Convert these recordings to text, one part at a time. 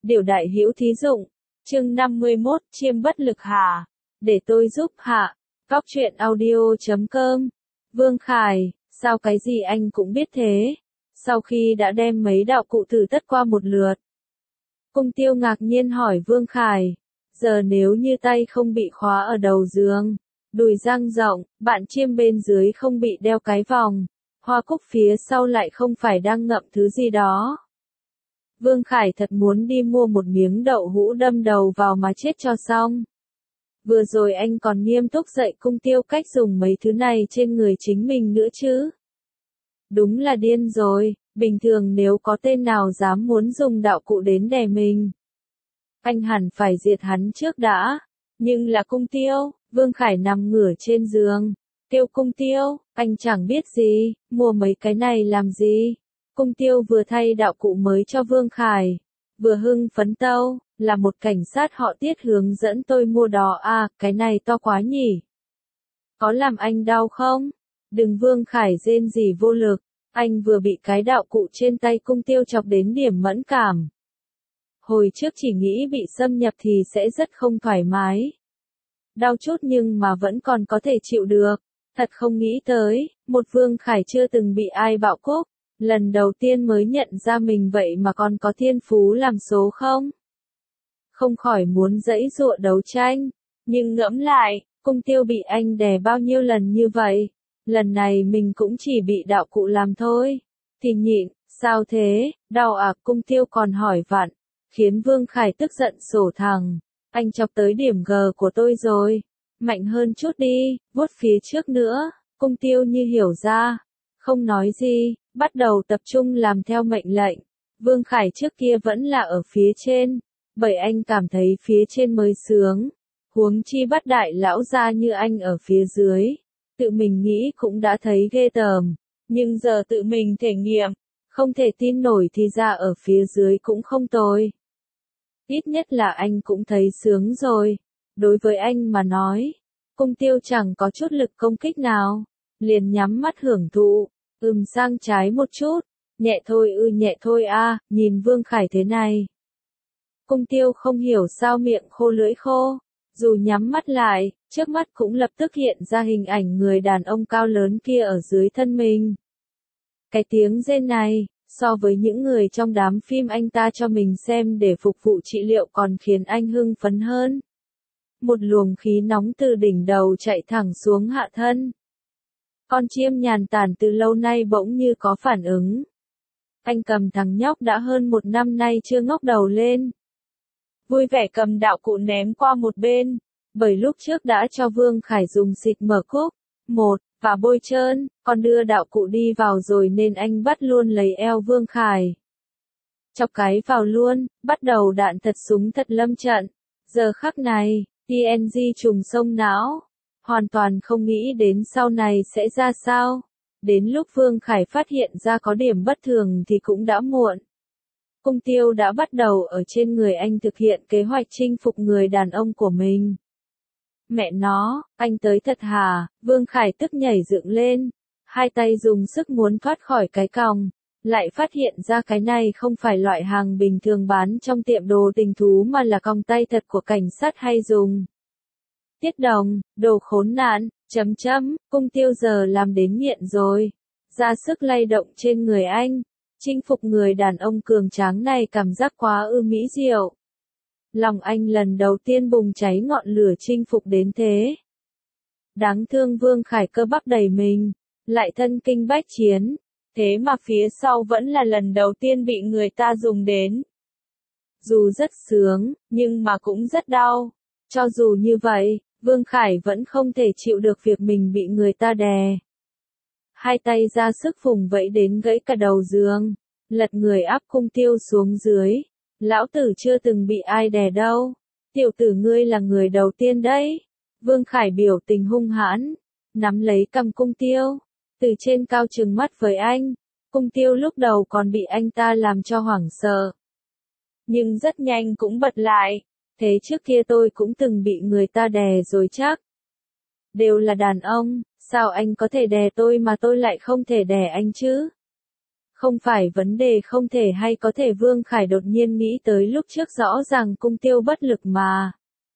Điều đại hữu thí dụng. Chương 51, chiêm bất lực hạ. Để tôi giúp hạ. Cóc truyện audio.com. Vương Khải, sao cái gì anh cũng biết thế? Sau khi đã đem mấy đạo cụ thử tất qua một lượt, Cung Tiêu ngạc nhiên hỏi Vương Khải, giờ nếu như tay không bị khóa ở đầu giường, đùi dang rộng, bạn chiêm bên dưới không bị đeo cái vòng, hoa cúc phía sau lại không phải đang ngậm thứ gì đó. Vương Khải thật muốn đi mua một miếng đậu hũ đâm đầu vào mà chết cho xong. Vừa rồi anh còn nghiêm túc dạy Cung Tiêu cách dùng mấy thứ này trên người chính mình nữa chứ. Đúng là điên rồi, bình thường nếu có tên nào dám muốn dùng đạo cụ đến đè mình, anh hẳn phải diệt hắn trước đã. Nhưng là Cung Tiêu, Vương Khải nằm ngửa trên giường. Kêu Cung Tiêu, anh chẳng biết gì, mua mấy cái này làm gì. Cung Tiêu vừa thay đạo cụ mới cho Vương Khải, vừa hưng phấn tâu, là một cảnh sát họ Tiết hướng dẫn tôi mua đó à, cái này to quá nhỉ. Có làm anh đau không? Đừng. Vương Khải rên rỉ vô lực, anh vừa bị cái đạo cụ trên tay Cung Tiêu chọc đến điểm mẫn cảm. Hồi trước chỉ nghĩ bị xâm nhập thì sẽ rất không thoải mái. Đau chút nhưng mà vẫn còn có thể chịu được. Thật không nghĩ tới, một Vương Khải chưa từng bị ai bạo cúc, lần đầu tiên mới nhận ra mình vậy mà còn có thiên phú làm số không. Không khỏi muốn giãy giụa đấu tranh, nhưng ngẫm lại, Cung Tiêu bị anh đè bao nhiêu lần như vậy, lần này mình cũng chỉ bị đạo cụ làm thôi, thì nhịn. Sao thế, đau à? Cung Tiêu còn hỏi vặn, khiến Vương Khải tức giận sổ thẳng, anh chọc tới điểm G của tôi rồi, mạnh hơn chút đi, vuốt phía trước nữa. Cung Tiêu như hiểu ra, không nói gì, bắt đầu tập trung làm theo mệnh lệnh. Vương Khải trước kia vẫn là ở phía trên, bởi anh cảm thấy phía trên mới sướng, huống chi bắt đại lão gia như anh ở phía dưới, tự mình nghĩ cũng đã thấy ghê tởm, nhưng giờ tự mình thể nghiệm, không thể tin nổi thì ra ở phía dưới cũng không tồi. Ít nhất là anh cũng thấy sướng rồi. Đối với anh mà nói, Cung Tiêu chẳng có chút lực công kích nào, liền nhắm mắt hưởng thụ, sang trái một chút, nhẹ thôi a. Nhìn Vương Khải thế này, Cung Tiêu không hiểu sao miệng khô lưỡi khô, dù nhắm mắt lại, trước mắt cũng lập tức hiện ra hình ảnh người đàn ông cao lớn kia ở dưới thân mình. Cái tiếng rên này, so với những người trong đám phim anh ta cho mình xem để phục vụ trị liệu còn khiến anh hưng phấn hơn. Một luồng khí nóng từ đỉnh đầu chạy thẳng xuống hạ thân. Con chim nhàn tản từ lâu nay bỗng như có phản ứng. Anh cầm thằng nhóc đã hơn 1 năm nay chưa ngóc đầu lên, vui vẻ cầm đạo cụ ném qua một bên, bởi lúc trước đã cho Vương Khải dùng xịt mở cúc, và bôi trơn, còn đưa đạo cụ đi vào rồi nên anh bắt luôn lấy eo Vương Khải. Chọc cái vào luôn, bắt đầu đạn thật súng thật lâm trận. Giờ khắc này, TNG trùng sông não, hoàn toàn không nghĩ đến sau này sẽ ra sao. Đến lúc Vương Khải phát hiện ra có điểm bất thường thì cũng đã muộn. Cung Tiêu đã bắt đầu ở trên người anh thực hiện kế hoạch chinh phục người đàn ông của mình. Mẹ nó, anh tới thật hả? Vương Khải tức nhảy dựng lên, hai tay dùng sức muốn thoát khỏi cái còng, lại phát hiện ra cái này không phải loại hàng bình thường bán trong tiệm đồ tình thú mà là còng tay thật của cảnh sát hay dùng. Tiết Đồng, đồ khốn nạn, Cung Tiêu giờ làm đến nghiện rồi, ra sức lay động trên người anh, chinh phục người đàn ông cường tráng này cảm giác quá mỹ diệu. Lòng anh lần đầu tiên bùng cháy ngọn lửa chinh phục đến thế. Đáng thương Vương Khải cơ bắp đầy mình, lại thân kinh bách chiến, thế mà phía sau vẫn là lần đầu tiên bị người ta dùng đến. Dù rất sướng, nhưng mà cũng rất đau. Cho dù như vậy, Vương Khải vẫn không thể chịu được việc mình bị người ta đè. Hai tay ra sức vùng vẫy đến gãy cả đầu giường, lật người áp Cung Tiêu xuống dưới. Lão tử chưa từng bị ai đè đâu. Tiểu tử ngươi là người đầu tiên đấy. Vương Khải biểu tình hung hãn, nắm lấy cằm Cung Tiêu, từ trên cao trừng mắt với anh. Cung Tiêu lúc đầu còn bị anh ta làm cho hoảng sợ, nhưng rất nhanh cũng bật lại. Thế trước kia tôi cũng từng bị người ta đè rồi chắc. Đều là đàn ông, sao anh có thể đè tôi mà tôi lại không thể đè anh chứ? Không phải vấn đề không thể hay có thể Vương Khải đột nhiên nghĩ tới lúc trước rõ ràng cung tiêu bất lực mà.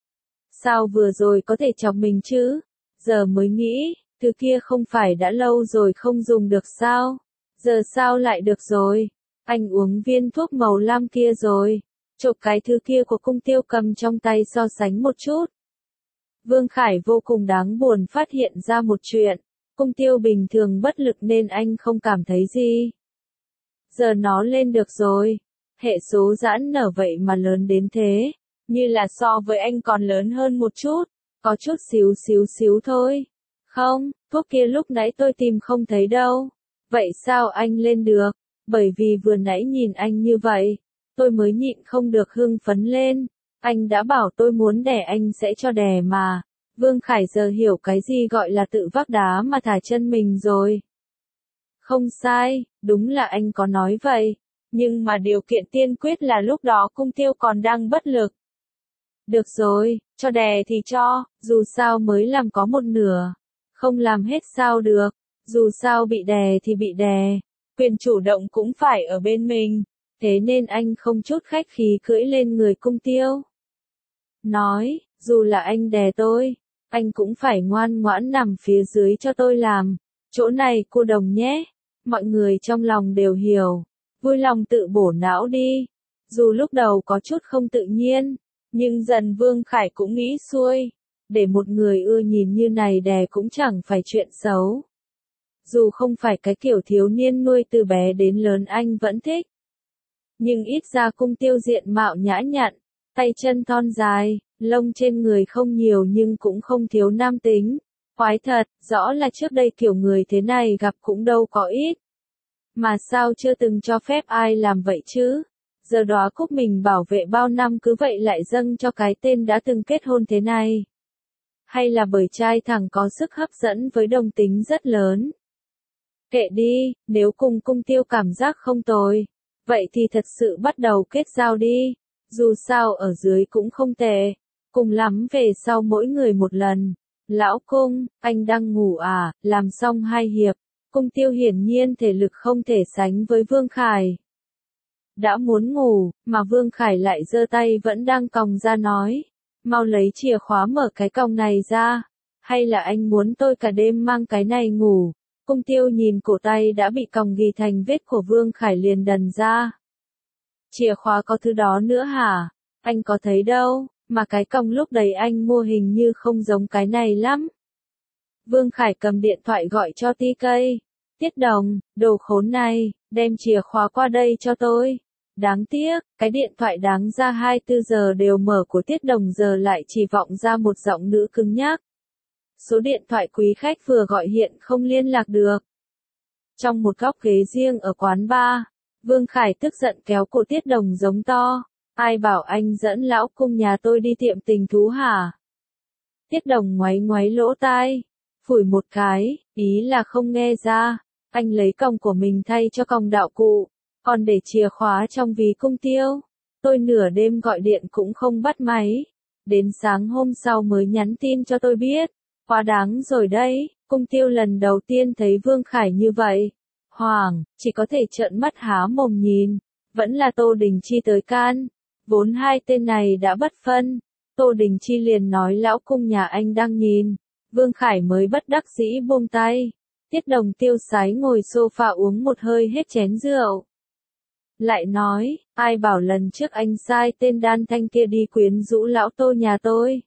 Sao vừa rồi có thể chọc mình chứ? Giờ mới nghĩ, thứ kia không phải đã lâu rồi không dùng được sao? Giờ sao lại được rồi? Anh uống viên thuốc màu lam kia rồi. Chộp cái thứ kia của cung tiêu cầm trong tay so sánh một chút. Vương Khải vô cùng đáng buồn phát hiện ra một chuyện. Cung tiêu bình thường bất lực nên anh không cảm thấy gì. Giờ nó lên được rồi. Hệ số giãn nở vậy mà lớn đến thế. Như là so với anh còn lớn hơn một chút. Có chút xíu thôi. Không, thuốc kia lúc nãy tôi tìm không thấy đâu. Vậy sao anh lên được? Bởi vì vừa nãy nhìn anh như vậy, tôi mới nhịn không được hưng phấn lên. Anh đã bảo tôi muốn đè anh sẽ cho đè mà. Vương Khải giờ hiểu cái gì gọi là tự vác đá mà thả chân mình rồi. Không sai, đúng là anh có nói vậy. Nhưng mà điều kiện tiên quyết là lúc đó cung tiêu còn đang bất lực. Được rồi, cho đè thì cho, dù sao mới làm có một nửa. Không làm hết sao được, dù sao bị đè thì bị đè. Quyền chủ động cũng phải ở bên mình. Thế nên anh không chút khách khí cưỡi lên người cung tiêu. Nói, dù là anh đè tôi, anh cũng phải ngoan ngoãn nằm phía dưới cho tôi làm. Chỗ này cô đồng nhé. Mọi người trong lòng đều hiểu. Vui lòng tự bổ não đi. Dù lúc đầu có chút không tự nhiên, nhưng dần Vương Khải cũng nghĩ xuôi. Để một người ưa nhìn như này đè cũng chẳng phải chuyện xấu. Dù không phải cái kiểu thiếu niên nuôi từ bé đến lớn anh vẫn thích. Nhưng ít ra cung tiêu diện mạo nhã nhặn, tay chân thon dài, lông trên người không nhiều nhưng cũng không thiếu nam tính. Khoái thật, rõ là trước đây kiểu người thế này gặp cũng đâu có ít. Mà sao chưa từng cho phép ai làm vậy chứ? Giờ đóa cúc mình bảo vệ bao năm cứ vậy lại dâng cho cái tên đã từng kết hôn thế này. Hay là bởi trai thẳng có sức hấp dẫn với đồng tính rất lớn? Kệ đi, nếu cùng cung tiêu cảm giác không tồi. Vậy thì thật sự bắt đầu kết giao đi. Dù sao ở dưới cũng không tệ. Cùng lắm về sau mỗi người một lần. Lão cung, anh đang ngủ à? Làm xong 2 hiệp. Cung tiêu hiển nhiên thể lực không thể sánh với Vương Khải. Đã muốn ngủ, mà Vương Khải lại giơ tay vẫn đang còng ra nói. Mau lấy chìa khóa mở cái còng này ra. Hay là anh muốn tôi cả đêm mang cái này ngủ? Cung tiêu nhìn cổ tay đã bị còng ghi thành vết của Vương Khải liền đần ra. Chìa khóa có thứ đó nữa hả? Anh có thấy đâu, mà cái còng lúc đấy anh mua hình như không giống cái này lắm. Vương Khải cầm điện thoại gọi cho TK. Tiết Đồng, đồ khốn này, đem chìa khóa qua đây cho tôi. Đáng tiếc, cái điện thoại đáng ra 24 giờ đều mở của Tiết Đồng giờ lại chỉ vọng ra một giọng nữ cứng nhắc. Số điện thoại quý khách vừa gọi hiện không liên lạc được. Trong một góc ghế riêng ở quán bar, Vương Khải tức giận kéo cổ Tiết Đồng giống to. Ai bảo anh dẫn lão cung nhà tôi đi tiệm tình thú hả? Tiết Đồng ngoáy ngoáy lỗ tai, phủi một cái, ý là không nghe ra. Anh lấy còng của mình thay cho còng đạo cụ, còn để chìa khóa trong ví cung tiêu. Tôi nửa đêm gọi điện cũng không bắt máy. Đến sáng hôm sau mới nhắn tin cho tôi biết. Quá đáng rồi đấy, cung tiêu lần đầu tiên thấy Vương Khải như vậy. Hoàng, chỉ có thể trợn mắt há mồm nhìn. Vẫn là Tô Đình Chi tới can. Vốn hai tên này đã bất phân. Tô Đình Chi liền nói lão cung nhà anh đang nhìn. Vương Khải mới bất đắc dĩ buông tay. Tiết Đồng tiêu sái ngồi sofa uống một hơi hết chén rượu. Lại nói, ai bảo lần trước anh sai tên Đan Thanh kia đi quyến rũ lão Tô nhà tôi.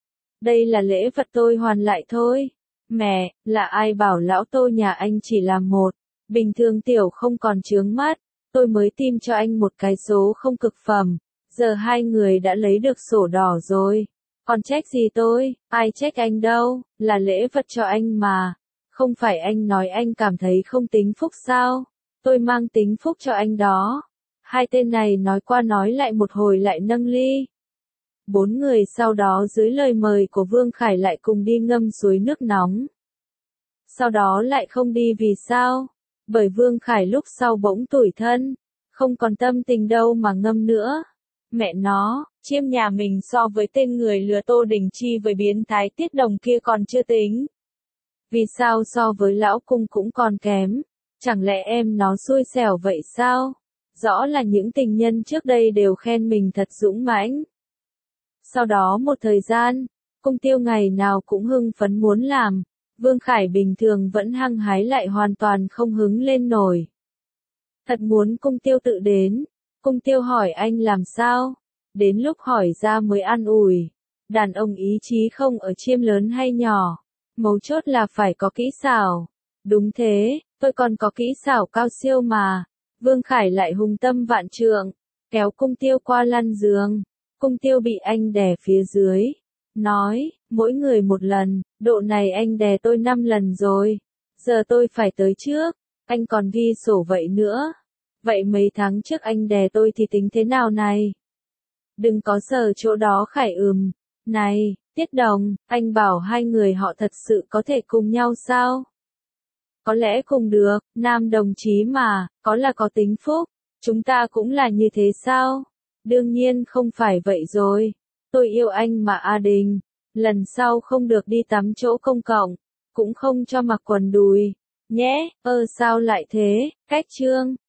Đây là lễ vật tôi hoàn lại thôi. Mẹ, là ai bảo lão Tô nhà anh chỉ làm một. Bình thường tiểu không còn chướng mắt. Tôi mới tìm cho anh một cái số không cực phẩm. Giờ hai người đã lấy được sổ đỏ rồi. Còn trách gì tôi, ai trách anh đâu, là lễ vật cho anh mà. Không phải anh nói anh cảm thấy không tính phúc sao? Tôi mang tính phúc cho anh đó. Hai tên này nói qua nói lại một hồi lại nâng ly. 4 người sau đó dưới lời mời của Vương Khải lại cùng đi ngâm suối nước nóng. Sau đó lại không đi vì sao? Bởi Vương Khải lúc sau bỗng tủi thân. Không còn tâm tình đâu mà ngâm nữa. Mẹ nó, chiêm nhà mình so với tên người lừa Tô Đình Chi với biến thái Tiết Đồng kia còn chưa tính. Vì sao so với lão cung cũng còn kém? Chẳng lẽ em nó xui xẻo vậy sao? Rõ là những tình nhân trước đây đều khen mình thật dũng mãnh. Sau đó một thời gian, Cung Tiêu ngày nào cũng hưng phấn muốn làm, Vương Khải bình thường vẫn hăng hái lại hoàn toàn không hứng lên nổi. Thật muốn Cung Tiêu tự đến, Cung Tiêu hỏi anh làm sao? Đến lúc hỏi ra mới an ủi. Đàn ông ý chí không ở chiêm lớn hay nhỏ, mấu chốt là phải có kỹ xảo. Đúng thế, tôi còn có kỹ xảo cao siêu mà. Vương Khải lại hùng tâm vạn trượng, kéo Cung Tiêu qua lăn giường. Cung Tiêu bị anh đè phía dưới. Nói, mỗi người một lần, độ này anh đè tôi 5 lần rồi. Giờ tôi phải tới trước, anh còn ghi sổ vậy nữa. Vậy mấy tháng trước anh đè tôi thì tính thế nào này? Đừng có sờ chỗ đó Khải Này, Tiết Đồng, anh bảo hai người họ thật sự có thể cùng nhau sao? Có lẽ cùng được, nam đồng chí mà, có là có tính phúc. Chúng ta cũng là như thế sao? Đương nhiên không phải vậy rồi. Tôi yêu anh mà A Đình. Lần sau không được đi tắm chỗ công cộng. Cũng không cho mặc quần đùi. Nhé, sao lại thế? Cách chương.